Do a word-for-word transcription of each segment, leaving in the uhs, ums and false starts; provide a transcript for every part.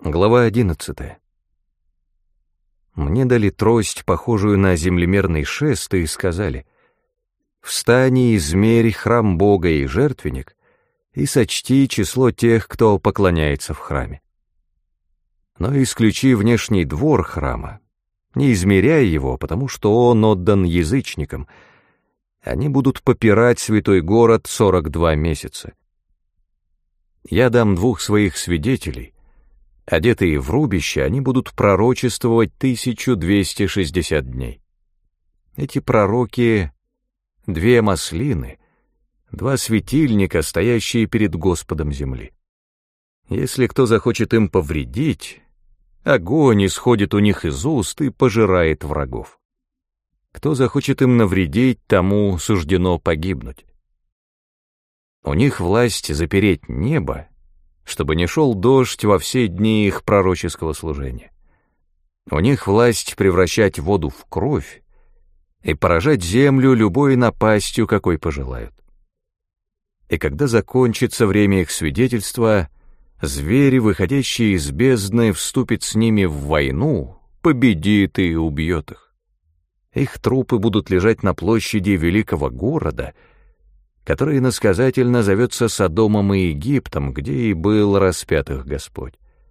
Глава одиннадцатая. Мне дали трость, похожую на землемерный шест, и сказали: «Встань и измерь храм Бога и жертвенник, и сочти число тех, кто поклоняется в храме. Но исключи внешний двор храма, не измеряй его, потому что он отдан язычникам. Они будут попирать святой город сорок два месяца. Я дам двух своих свидетелей. Одетые в рубище, они будут пророчествовать тысячу двести шестьдесят дней. Эти пророки — две маслины, два светильника, стоящие перед Господом земли. Если кто захочет им повредить, огонь исходит у них из уст и пожирает врагов. Кто захочет им навредить, тому суждено погибнуть. У них власть запереть небо, чтобы не шел дождь во все дни их пророческого служения. У них власть превращать воду в кровь и поражать землю любой напастью, какой пожелают. И когда закончится время их свидетельства, зверь, выходящий из бездны, вступит с ними в войну, победит и убьет их. Их трупы будут лежать на площади великого города, который иносказательно зовется Содомом и Египтом, где и был распят их Господь.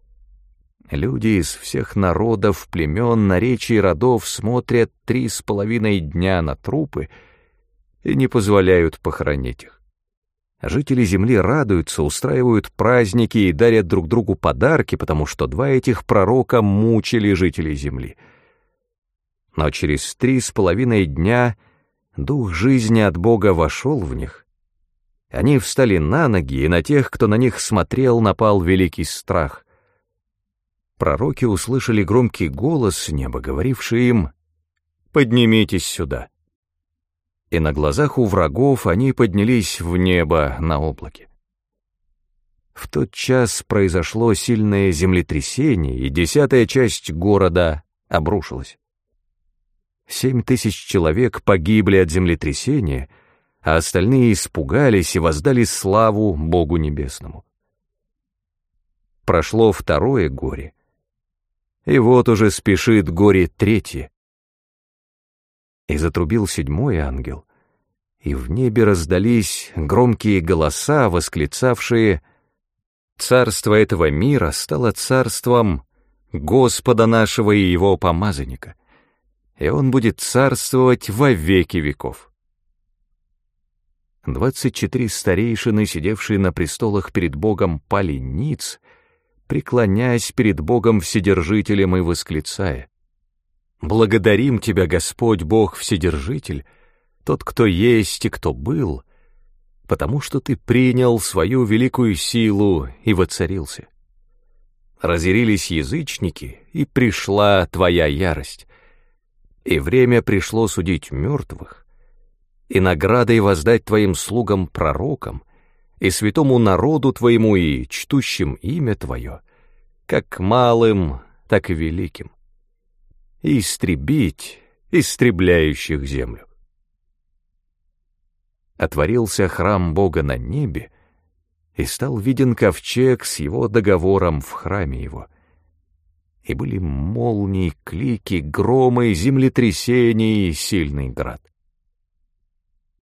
Люди из всех народов, племен, наречий, родов смотрят три с половиной дня на трупы и не позволяют похоронить их. Жители земли радуются, устраивают праздники и дарят друг другу подарки, потому что два этих пророка мучили жителей земли. Но через три с половиной дня дух жизни от Бога вошел в них. Они встали на ноги, и на тех, кто на них смотрел, напал великий страх. Пророки услышали громкий голос с неба, говоривший им: «Поднимитесь сюда». И на глазах у врагов они поднялись в небо на облаке. В тот час произошло сильное землетрясение, и десятая часть города обрушилась. Семь тысяч человек погибли от землетрясения, а остальные испугались и воздали славу Богу Небесному. Прошло второе горе, и вот уже спешит горе третье. И затрубил седьмой ангел, и в небе раздались громкие голоса, восклицавшие: «Царство этого мира стало царством Господа нашего и его помазанника, и он будет царствовать во веки веков». Двадцать четыре старейшины, сидевшие на престолах перед Богом, пали ниц, преклоняясь перед Богом Вседержителем и восклицая: «Благодарим Тебя, Господь Бог Вседержитель, тот, кто есть и кто был, потому что Ты принял свою великую силу и воцарился. Разъярились язычники, и пришла Твоя ярость, и время пришло судить мертвых, и наградой воздать Твоим слугам-пророкам, и святому народу Твоему, и чтущим имя Твое, как малым, так и великим, и истребить истребляющих землю». Отворился храм Бога на небе, и стал виден ковчег с его договором в храме его. И были молнии, клики, громы, землетрясения и сильный град.